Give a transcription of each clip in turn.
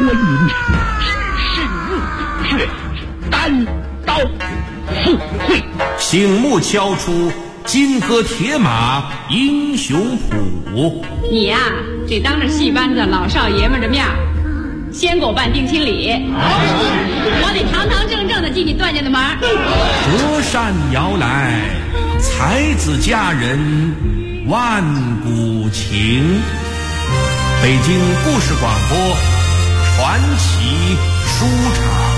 我引只身入血，单刀赴会。 醒目敲出金戈铁马英雄谱。 你呀，这当着戏班子老少爷们的面，先给我办定亲礼，我得堂堂正正的进你段家的门。 折扇摇来，才子佳人万古情。北京故事广播传奇书场。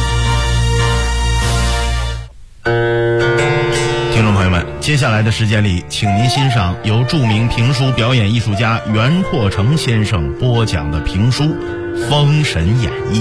听众朋友们，接下来的时间里，请您欣赏由著名评书表演艺术家袁阔成先生播讲的评书《封神演义》。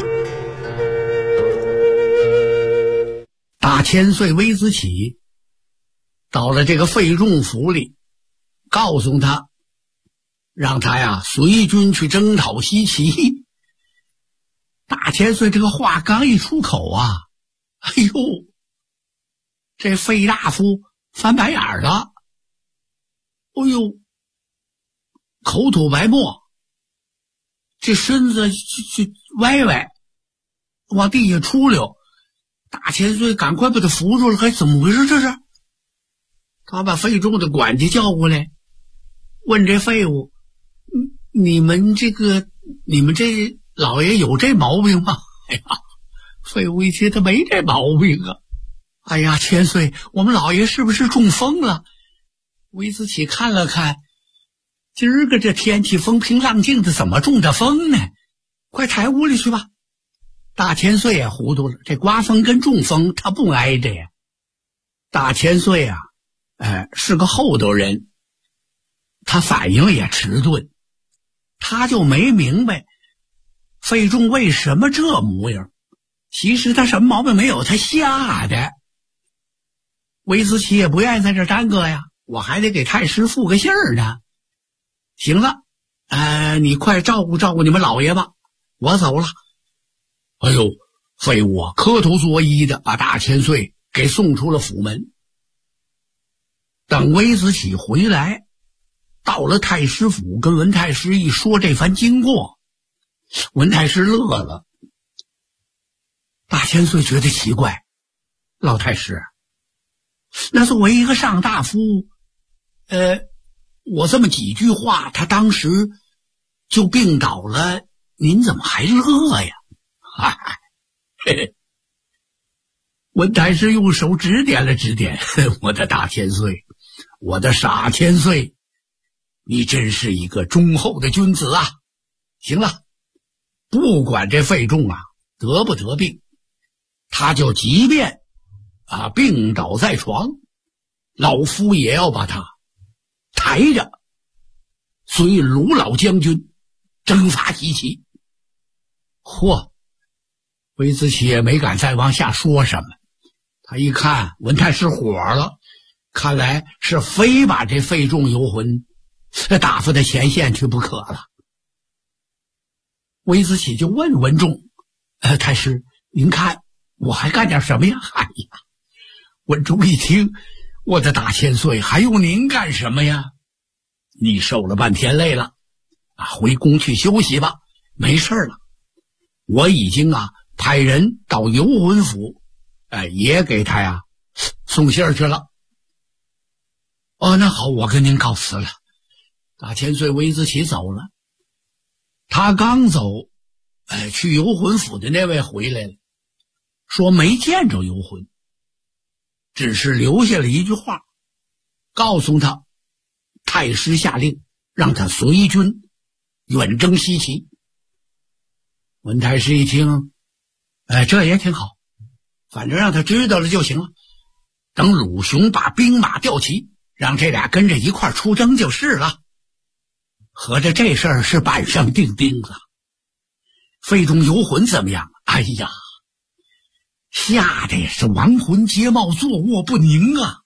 大千岁微子启到了这个费仲府里，告诉他，让他呀随军去征讨西岐。大千岁这个话刚一出口啊，哎呦，这费大夫翻白眼了，哎呦，口吐白沫，这身子就歪歪，往地下出溜。大千岁赶快把他扶住了，还怎么回事这是？他把费仲的管家叫过来，问这废物，你们这老爷有这毛病吗？哎呀，废物一听他没这毛病啊。哎呀，千岁，我们老爷是不是中风了？微子启看了看，今儿个这天气风平浪静的，怎么中的风呢？快抬屋里去吧。大千岁也糊涂了，这刮风跟中风他不挨着呀。大千岁啊，是个厚道人，他反应也迟钝，他就没明白费仲为什么这模样。其实他什么毛病没有，他吓的。微子启也不愿意在这耽搁呀，我还得给太师复个信儿呢。行了，你快照顾照顾你们老爷吧，我走了。哎呦，废物啊，磕头作揖的把大千岁给送出了府门。等微子启回来，到了太师府，跟文太师一说这番经过，文太师乐了。大千岁觉得奇怪，老太师，那作为一个上大夫，我这么几句话，他当时就病倒了，您怎么还乐呀？嘿嘿，文太师用手指点了指点，我的大千岁，我的傻千岁，你真是一个忠厚的君子啊。行了，不管这费仲啊得不得病，他就即便病倒在床，老夫也要把他抬着随鲁老将军征伐西岐。嚯，微子启也没敢再往下说什么，他一看文太师火了，看来是非把这费仲游魂打发到前线去不可了。微子启就问文仲，太师，您看我还干点什么呀？哎呀，文仲一听，我的大千岁，还用您干什么呀？你受了半天累了，回宫去休息吧，没事了。我已经派人到游魂府，也给他送信儿去了。那好，我跟您告辞了。大千岁微子启走了，他刚走，去游魂府的那位回来了，说没见着游魂，只是留下了一句话，告诉他太师下令让他随军远征西岐。文太师一听，这也挺好，反正让他知道了就行了，等鲁雄把兵马调齐，让这俩跟着一块出征就是了。合着这事儿是板上钉钉了。费仲游魂怎么样？哎呀，吓得也是亡魂皆冒，坐卧不宁啊。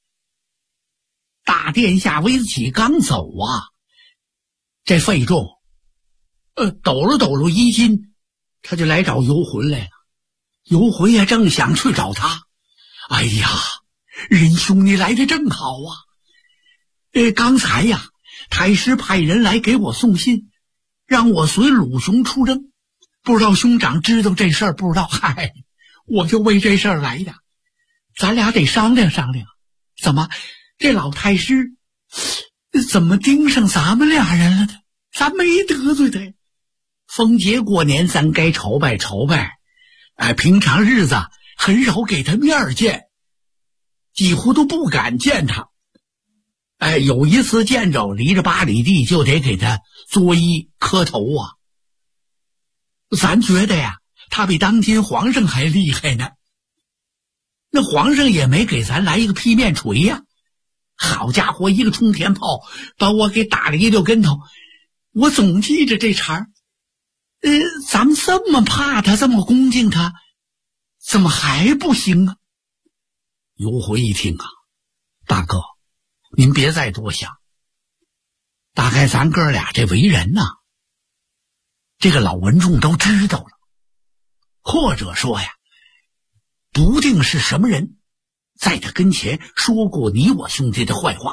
大殿下微子启刚走这费仲抖了抖了衣襟，他就来找游魂来了。游魂也正想去找他，哎呀，仁兄你来得正好啊。刚才太师派人来给我送信，让我随鲁雄出征， 不知道兄长知道这事儿不知道？嗨，我就为这事儿来的，咱俩得商量商量。怎么，这老太师怎么盯上咱们俩人了呢？咱没得罪他呀。逢节过年咱该朝拜朝拜，平常日子很少给他面见，几乎都不敢见他。有一次见着，离着8里地就得给他作揖磕头啊。咱觉得呀，他比当今皇上还厉害呢。那皇上也没给咱来一个劈面锤呀，好家伙，一个冲天炮把我给打了一溜跟头。我总记着这茬儿。咱们这么怕他，这么恭敬他，怎么还不行啊？尤回一听啊，大哥，您别再多想，大概咱哥俩这为人呐，这个老文仲都知道了，或者说呀，不定是什么人在他跟前说过你我兄弟的坏话。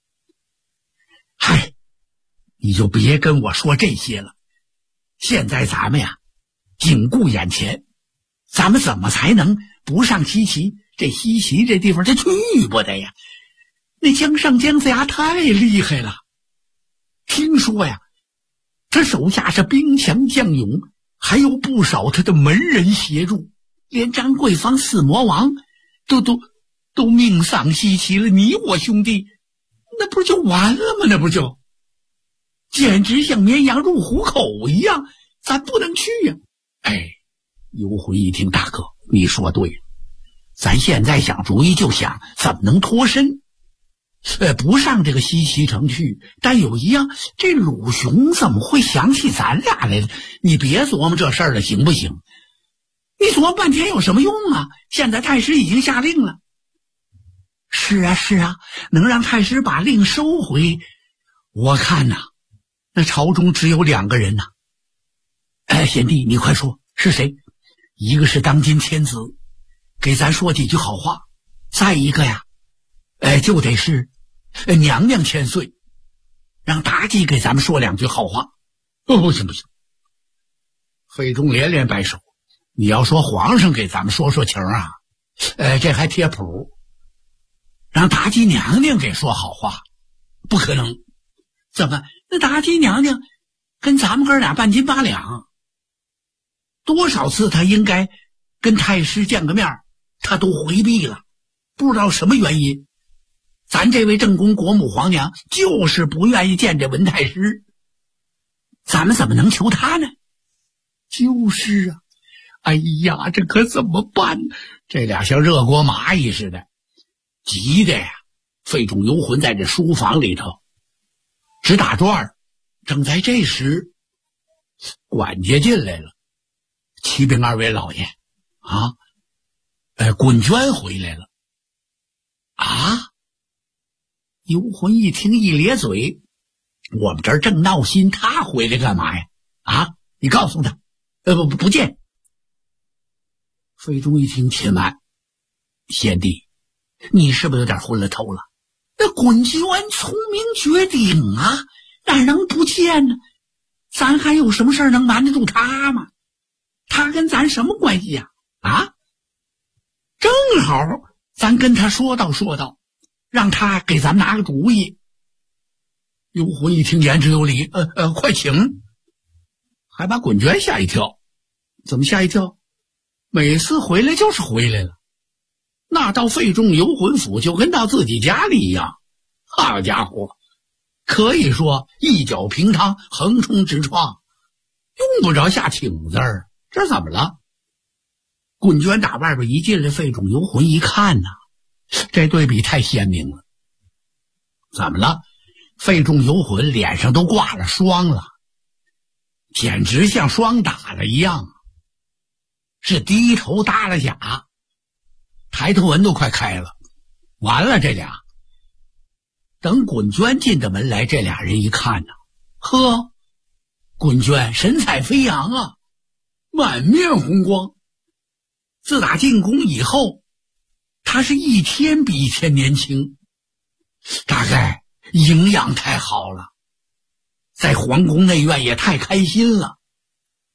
嗨，你就别跟我说这些了，现在咱们呀紧顾眼前，咱们怎么才能不上西岐？这西岐这地方这去不得呀，那姜尚姜子牙太厉害了，听说呀他手下是兵强将勇，还有不少他的门人协助，连张桂芳四魔王都命丧西岐了，你我兄弟那不就完了吗？那不就简直像绵羊入虎口一样，咱不能去呀。尤回一听，大哥你说对了，咱现在想主意就想怎么能脱身，不上这个西岐城去。但有一样，这鲁雄怎么会想起咱俩来了？你别琢磨这事儿了，行不行？你琢磨半天有什么用啊？现在太师已经下令了。是啊，能让太师把令收回，我看呐，那朝中只有2个人呐。贤弟你快说是谁？一个是当今天子，给咱说几句好话；再一个呀，就得是娘娘千岁，让妲己给咱们说2句好话。不行，费仲连连摆手，你要说皇上给咱们说情啊，这还贴谱，让妲己娘娘给说好话不可能。怎么，那妲己娘娘跟咱们哥俩半斤八两，多少次他应该跟太师见个面，他都回避了，不知道什么原因。咱这位正宫国母皇娘就是不愿意见这文太师，咱们怎么能求他呢？就是啊，哎呀，这可怎么办呢？这俩像热锅蚂蚁似的，急的呀。费仲游魂在这书房里头直打转。正在这时，管家进来了，启禀2位老爷啊，滚娟回来了啊。游魂一听一咧嘴，我们这儿正闹心，他回来干嘛呀？啊，你告诉他不见。费仲一听，且慢，贤弟你是不是有点昏了头了？那滚娟聪明绝顶啊，哪能不见呢？咱还有什么事儿能瞒得住他吗？他跟咱什么关系呀？正好咱跟他说道，让他给咱们拿个主意。游魂一听言之有理，快请。还把滚娟吓一跳。怎么吓一跳？每次回来就是回来了，那到费仲游魂府就跟到自己家里一样。好家伙，可以说一脚平汤，横冲直撞，用不着下请字儿。这怎么了？滚娟打外边一进来，费仲游魂一看呐，这对比太鲜明了。怎么了？费仲游魂脸上都挂了霜了，简直像霜打了一样，是低头耷了甲，抬头纹都快开了。完了，这俩等滚娟进的门来，这俩人一看呢，呵，滚娟神采飞扬啊，满面红光。自打进宫以后，他是一天比一天年轻，大概营养太好了，在皇宫内院也太开心了。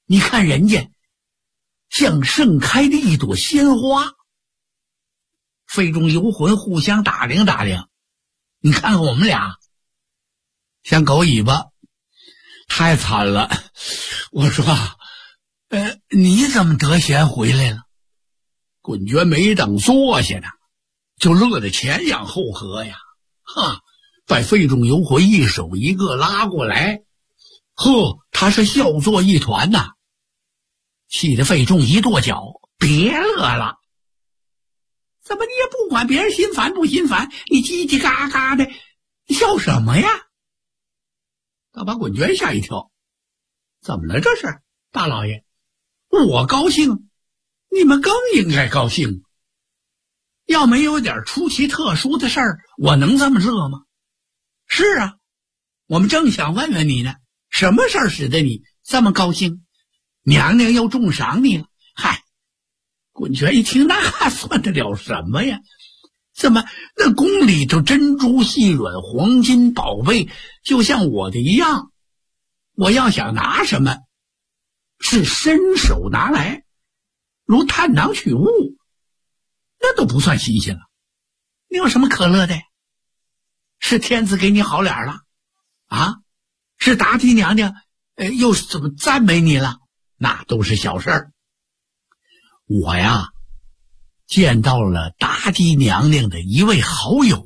你看人家像盛开的一朵鲜花。肺中游魂互相打量打量，你看看我们俩像狗尾巴，太惨了。我说你怎么得闲回来了？滚娟没等坐下呢，就乐得前仰后合呀，把肺中游魂一手一个拉过来，他是笑作一团呐，气得费仲一跺脚，别乐了。怎么你也不管别人心烦不心烦，你叽叽嘎嘎的，你笑什么呀？他把滚娟吓一跳，怎么了这是？大老爷，我高兴，你们更应该高兴。要没有点出奇特殊的事儿，我能这么乐吗？是啊，我们正想问问你呢，什么事儿使得你这么高兴？娘娘又重赏你了。嗨，滚娟一听，那算得了什么呀？怎么那宫里头珍珠细软黄金宝贝就像我的一样，我要想拿什么是伸手拿来，如探囊取物，那都不算新鲜了。你有什么可乐的？是天子给你好脸了啊？是妲己娘娘又怎么赞美你了？那都是小事儿。我呀见到了妲己娘娘的一位好友。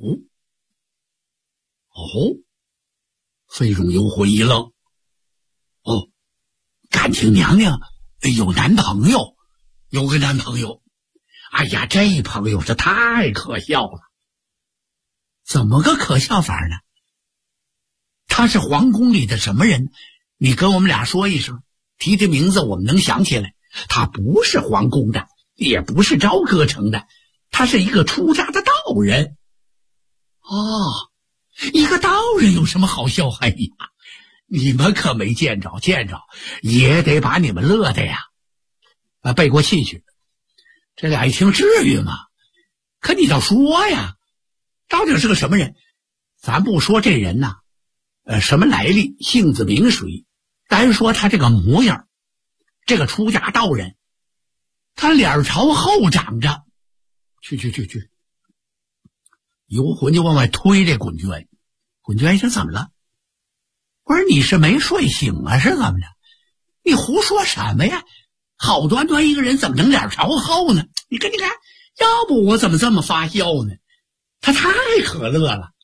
费仲游魂一愣，感情娘娘有男朋友，有个男朋友。哎呀，这朋友是太可笑了。怎么个可笑法呢？他是皇宫里的什么人？你跟我们俩说一声，提提名字我们能想起来。他不是皇宫的，也不是朝歌城的，他是一个出家的道人。一个道人有什么好笑？哎呀，你们可没见着，也得把你们乐的呀背过气去。这俩一听，至于吗？可你倒说呀，到底是个什么人？咱不说这人呐什么来历，姓子名谁，单说他这个模样，这个出家道人，他脸朝后长着。去，游魂就往外推这滚娟。滚娟一听，怎么了？我说你是没睡醒啊，是怎么着？你胡说什么呀？好端端一个人怎么能脸朝后呢？你看，要不我怎么这么发笑呢？他太可乐了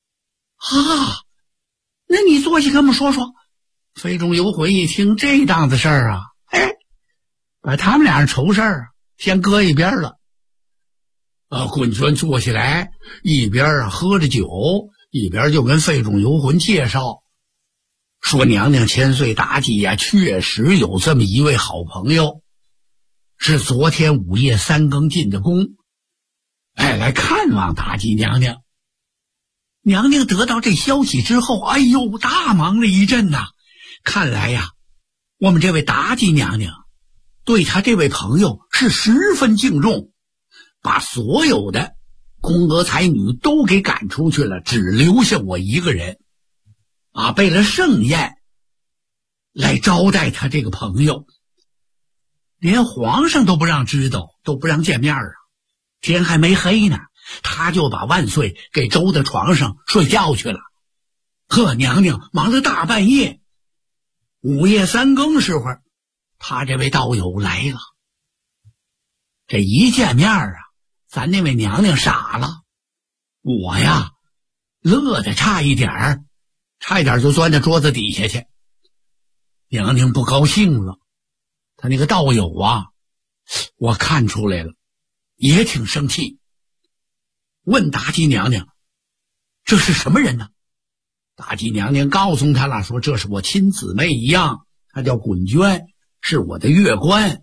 那你坐下跟我们说说。费仲游魂一听这档子事儿啊，把他们俩人愁事儿先搁一边了。滚娟坐下来，一边喝着酒，一边就跟费仲游魂介绍，说娘娘千岁妲己呀，确实有这么一位好朋友，是昨天午夜3更进的宫，来看望妲己娘娘。娘娘得到这消息之后，哎呦，大忙了一阵呐。看来呀，我们这位妲己娘娘对她这位朋友是十分敬重，把所有的宫娥才女都给赶出去了，只留下我一个人备了盛宴来招待他这个朋友，连皇上都不让知道，都不让见面天还没黑呢，他就把万岁给周到床上睡觉去了。娘娘忙了大半夜，午夜3更时候，他这位道友来了。这一见面咱那位娘娘傻了，我呀乐得差一点就钻到桌子底下去。娘娘不高兴了，他那个道友我看出来了，也挺生气，问妲己娘娘这是什么人呢？妲己娘娘告诉他了，说这是我亲姊妹一样，她叫滚娟，是我的月官。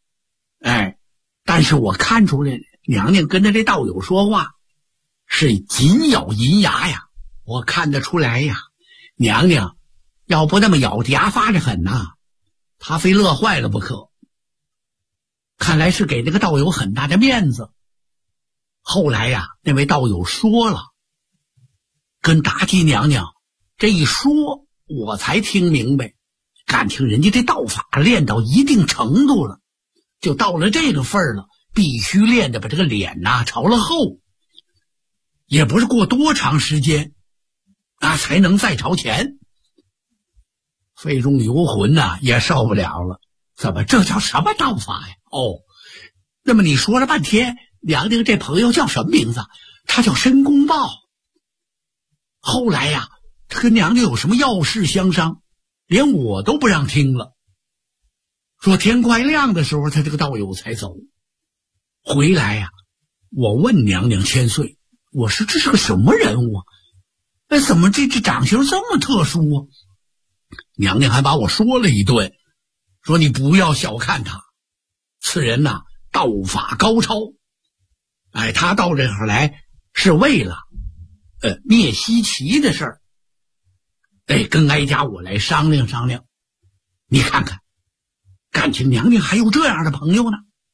但是我看出来了，娘娘跟他这道友说话是紧咬银牙呀，我看得出来呀，娘娘要不那么咬着牙发着狠她非乐坏了不可。看来是给那个道友很大的面子。后来那位道友说了，跟妲己娘娘这一说，我才听明白， 感情人家这道法练到一定程度了，就到了这个份儿了，必须练的把这个脸朝了后，也不是过多长时间才能再朝前。费仲游魂也受不了了，怎么这叫什么道法呀？那么你说了半天，娘娘这朋友叫什么名字？他叫申公豹。后来他跟娘娘有什么要事相商，连我都不让听了，说天快亮的时候他这个道友才走。回来我问娘娘千岁，我说这是个什么人物怎么这长相这么特殊娘娘还把我说了一顿，说你不要小看他，此人道法高超，他到这儿来是为了灭西岐的事儿，跟哀家我来商量商量。你看看，感情娘娘还有这样的朋友呢。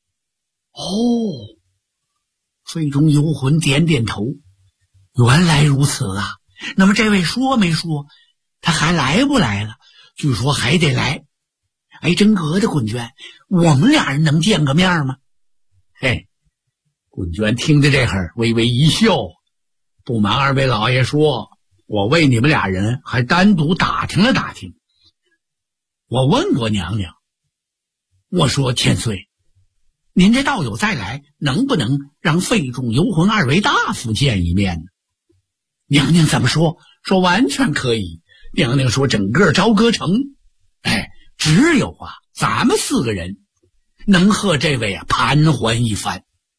费仲游魂点点头，原来如此那么这位说没说他还来不来了？据说还得来。真格的滚娟，我们俩人能见个面吗？滚娟听着这会儿微微一笑，不瞒二位老爷说，我为你们俩人还单独打听了打听。我问过娘娘，我说千岁，您这道友再来，能不能让费仲游魂二位大夫见一面呢？娘娘怎么说？说完全可以。娘娘说整个朝歌城只有咱们4个人能和这位盘桓一番。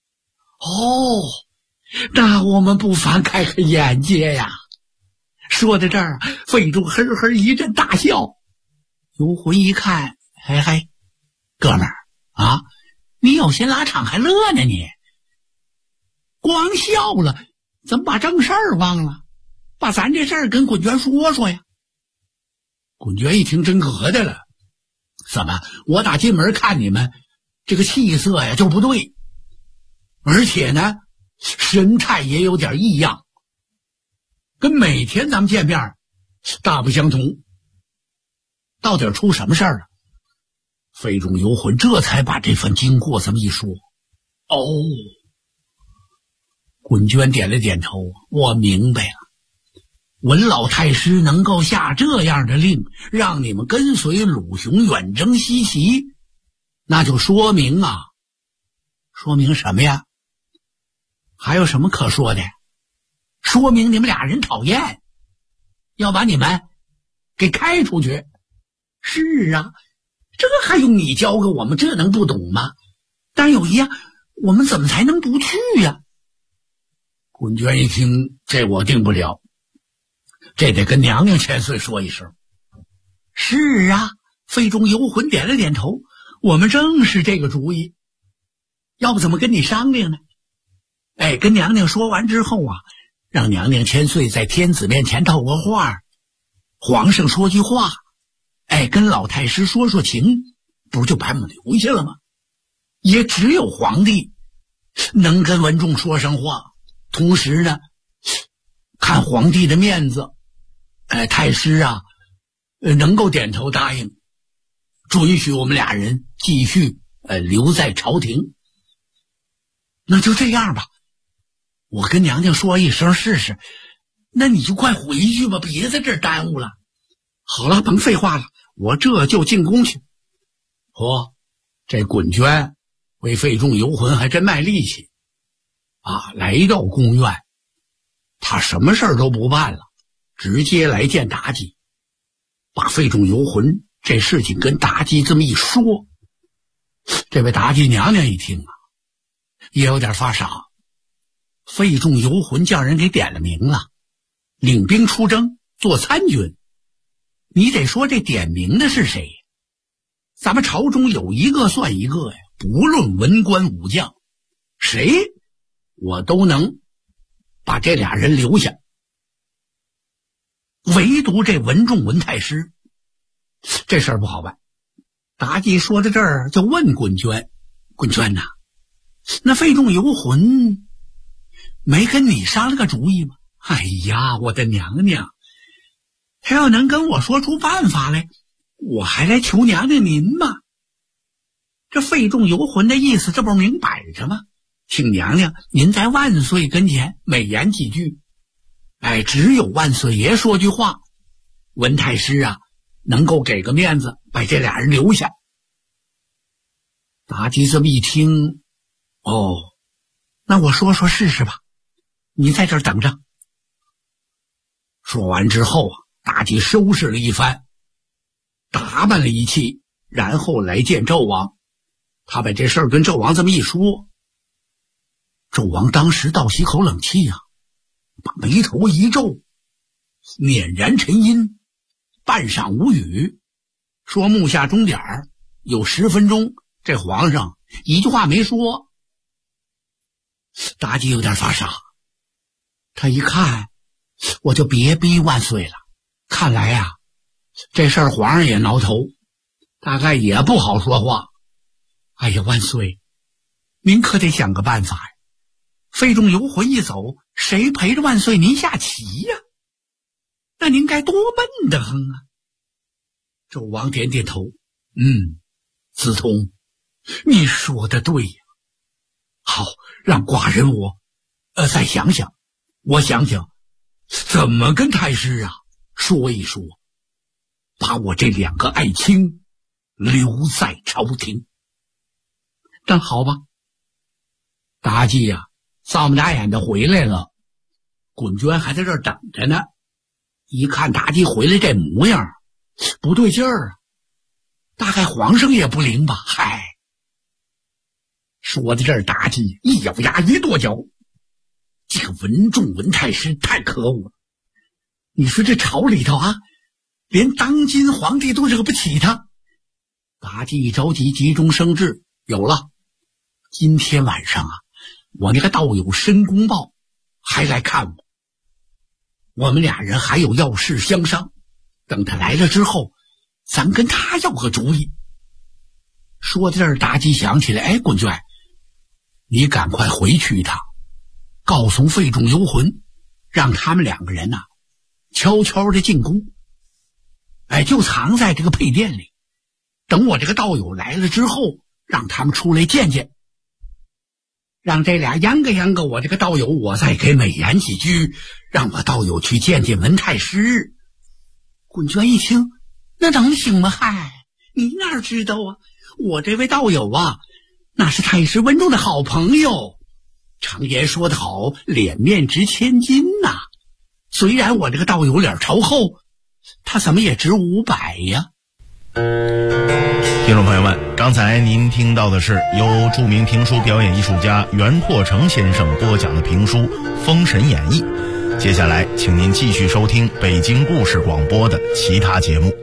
那我们不妨开开眼界呀。说到这儿，费仲呵呵一阵大笑。游魂一看，哥们儿你有心拉场还乐呢，你光笑了，怎么把正事儿忘了？把咱这事儿跟滚娟说说呀。滚娟一听真格的了，怎么我打进门看你们这个气色就不对，而且呢神态也有点异样，跟每天咱们见面大不相同，到底出什么事儿了？费仲游魂这才把这份经过这么一说。滚娟点了点头，我明白了。文老太师能够下这样的令，让你们跟随鲁雄远征西岐，那就说明说明什么呀？还有什么可说的？说明你们俩人讨厌，要把你们给开出去。是这还用你教给我们？这能不懂吗？但有一样，我们怎么才能不去呀？滚娟一听，这我定不了，这得跟娘娘千岁说一声。是费仲游魂点了点头，我们正是这个主意，要不怎么跟你商量呢？跟娘娘说完之后让娘娘千岁在天子面前套个话，皇上说句话，跟老太师说说情，不就把我们留下了吗？也只有皇帝能跟文仲说上话，同时呢看皇帝的面子，太师能够点头答应，准许我们俩人继续留在朝廷。那就这样吧，我跟娘娘说一声试试，那你就快回去吧，别在这儿耽误了。好了，甭废话了，我这就进宫去。这滚娟为费仲游魂还真卖力气来到宫院，他什么事儿都不办了，直接来见妲己，把费仲游魂这事情跟妲己这么一说。这位妲己娘娘一听也有点发傻。费仲游魂叫人给点了名了，领兵出征做参军。你得说这点名的是谁？咱们朝中有一个算一个呀，不论文官武将，谁我都能把这俩人留下，唯独这文仲文太师这事儿不好办。妲己说到这儿就问滚娟，滚娟那费仲游魂没跟你商了个主意吗？我的娘娘，他要能跟我说出办法来， 我还来求娘娘您吗？这费仲游魂的意思这不明摆着吗？请娘娘您在万岁跟前美言几句。只有万岁爷说句话，文太师啊能够给个面子，把这俩人留下。妲己这么一听，那我说说试试吧，你在这儿等着。说完之后妲己收拾了一番，打扮了一气，然后来见纣王。他把这事儿跟纣王这么一说，纣王当时倒吸口冷气啊，把眉头一皱，捻然沉吟，半晌无语，说目下钟点有10分钟，这皇上一句话没说。妲己有点发傻，他一看我就别逼万岁了，看来呀这事儿皇上也挠头，大概也不好说话。哎呀，万岁您可得想个办法呀，费仲游魂一走，谁陪着万岁您下棋呀？那您该多闷得很啊。纣王点点头，子通你说的对呀，好，让寡人我再想想，我想想怎么跟太师啊说一说，把我这2个爱卿留在朝廷。那好吧。妲己呀扫眉打眼的回来了，滚娟还在这儿等着呢。一看妲己回来这模样，不对劲儿啊，大概皇上也不灵吧。嗨，说到这儿，妲己一咬牙一跺脚，这个文仲文太师太可恶了。你说这朝里头啊，连当今皇帝都惹不起他。妲己一着急，急中生智，有了，今天晚上啊，我那个道友申公豹还来看我，我们俩人还有要事相商，等他来了之后，咱跟他要个主意。说到这儿，妲己想起来，滚娟，你赶快回去一趟，告诉费仲游魂，让他们2个人呐悄悄的进宫，就藏在这个配殿里，等我这个道友来了之后，让他们出来见见，让这俩央个央个我这个道友，我再给美言几句，让我道友去见见文太师。滚娟一听，那能行吗？嗨，你哪知道啊，我这位道友啊，那是太师文仲的好朋友。常言说得好，脸面值千金呐。虽然我这个道友脸朝后，他怎么也值500呀。 听众朋友们，刚才您听到的是由著名评书表演艺术家袁阔成先生播讲的评书《封神演义》。接下来请您继续收听北京故事广播的其他节目。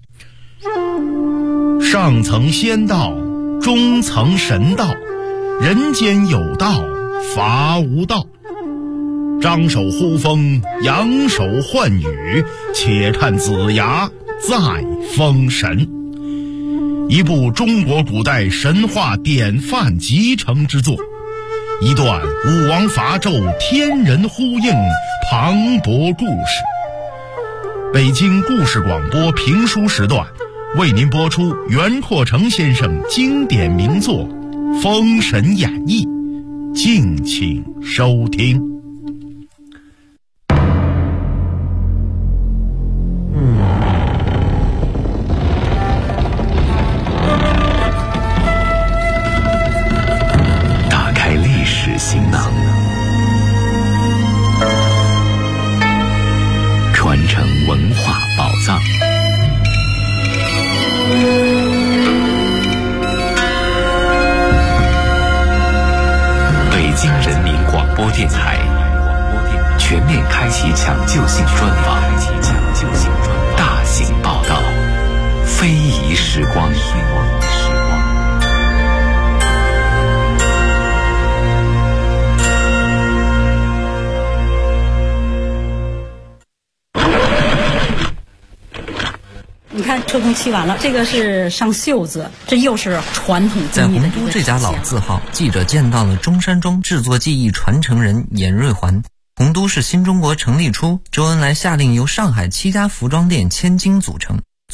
上层仙道，中层神道，人间有道，伐无道。张手呼风，扬手唤雨，且看子牙在封神。一部中国古代神话典范集成之作，一段武王伐纣天人呼应磅礴故事。北京故事广播评书时段为您播出袁阔成先生经典名作《封神演义》，敬请收听。 行囊，传承文化宝藏。北京人民广播电台全面开启抢救性专访，大型报道，非遗时光。 你看车工漆完了，这个是上袖子，这又是传统在洪都这家老字号，记者见到了中山装制作技艺传承人严瑞环。洪都是新中国成立初，周恩来下令由上海7家服装店千金组成，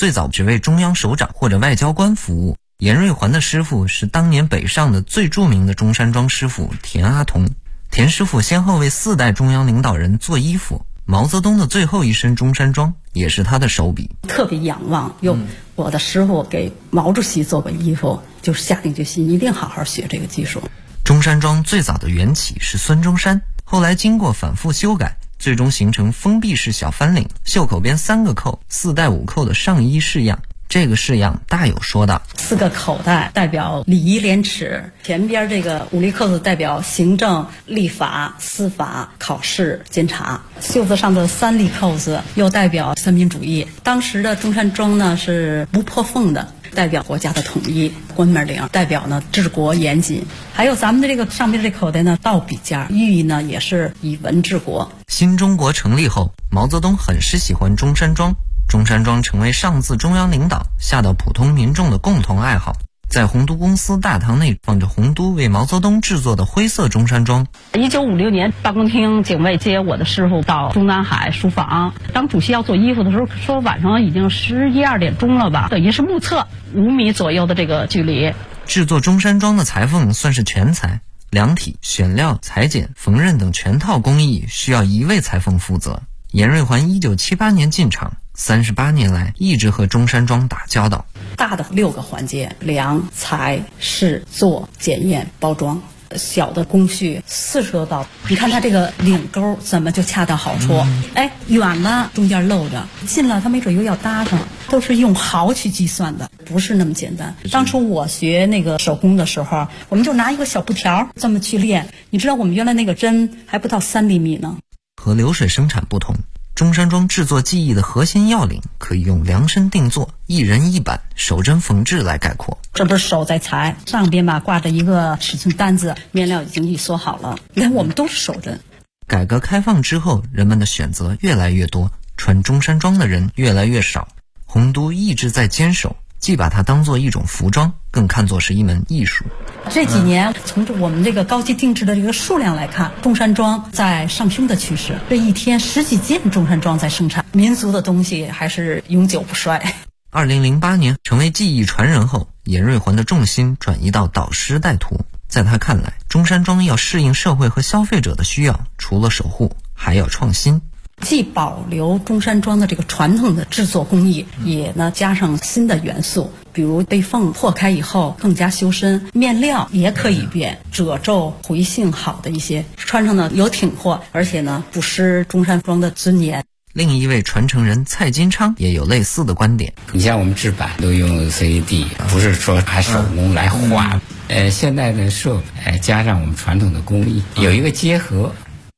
最早只为中央首长或者外交官服务。严瑞环的师傅是当年北上的最著名的中山装师傅田阿童。田师傅先后为4代中央领导人做衣服，毛泽东的最后一身中山装也是他的手笔。 特别仰望，我的师傅给毛主席做过衣服，就下定决心一定好好学这个技术。 中山装最早的缘起是孙中山，后来经过反复修改，最终形成封闭式小翻领，袖口边3个扣，4带5扣的上衣式样。这个式样大有说道，4个口袋代表礼仪廉耻，前边这个5粒扣子代表行政、立法、司法、考试、监察，袖子上的3粒扣子又代表三民主义。当时的中山装呢是不破缝的，代表国家的统一。冠冕领代表呢治国严谨，还有咱们的这个上面这口袋呢倒笔尖，寓意呢也是以文治国。 新中国成立后，毛泽东很是喜欢中山装，中山装成为上自中央领导下到普通民众的共同爱好。在洪都公司大堂内放着洪都为毛泽东制作的灰色中山装。 1956年，办公厅警卫接我的师傅到中南海书房，当主席要做衣服的时候，说晚上已经11、12点钟了吧，等于是目测5米左右的这个距离。 制作中山装的裁缝算是全才，量体、选料、裁剪、缝纫等全套工艺需要1位裁缝负责。严瑞环1978年进场，38年来一直和中山装打交道。 大的6个环节：量、裁、试、做、检验、包装。小的工序40多道。你看它这个领钩怎么就恰到好处？远了中间漏着，近了它没准又要搭上，都是用毫去计算的，不是那么简单。当初我学那个手工的时候，我们就拿一个小布条这么去练。你知道我们原来那个针还不到3厘米呢。 和流水生产不同，中山装制作技艺的核心要领可以用量身定做、一人一板、手针缝制来概括。 这不是手在裁，上边吧挂着一个尺寸单子，面料已经预缩好了，连我们都是手针。 改革开放之后，人们的选择越来越多，穿中山装的人越来越少。洪都一直在坚守，既把它当作一种服装，更看作是一门艺术。 这几年从我们这个高级定制的这个数量来看，中山装在上升的趋势。这一天10几件中山装在生产，民族的东西还是永久不衰。 2008年成为技艺传人后，严瑞环的重心转移到导师带徒。在他看来，中山装要适应社会和消费者的需要，除了守护，还要创新。 既保留中山装的这个传统的制作工艺，也呢加上新的元素，比如被缝破开以后更加修身，面料也可以变，褶皱回性好的一些，穿上呢有挺阔，而且呢不失中山装的尊严。 另一位传承人蔡金昌也有类似的观点。 你像我们制版都用 CAD， 不是说拿手工来画。现在的设备加上我们传统的工艺，有一个结合。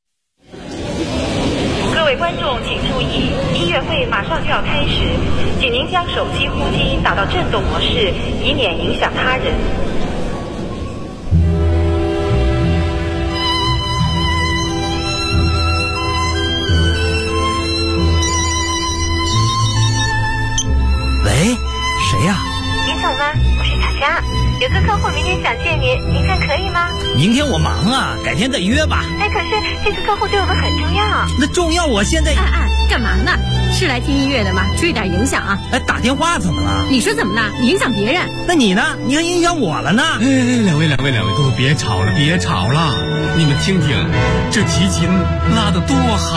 各位观众请注意，音乐会马上就要开始，请您将手机呼机打到震动模式，以免影响他人。 喂，谁呀？ 林总吗？我是小佳，有个客户明天想见您，您看可以吗？ 明天我忙啊，改天再约吧。 可是这个客户对我们很重要。 那重要，我现在干嘛呢？是来听音乐的吗？注意点影响啊！ 打电话怎么了？ 你说怎么了？你影响别人。 那你呢？你还影响我了呢？ 两位，都别吵了，你们听听，这提琴拉得多好。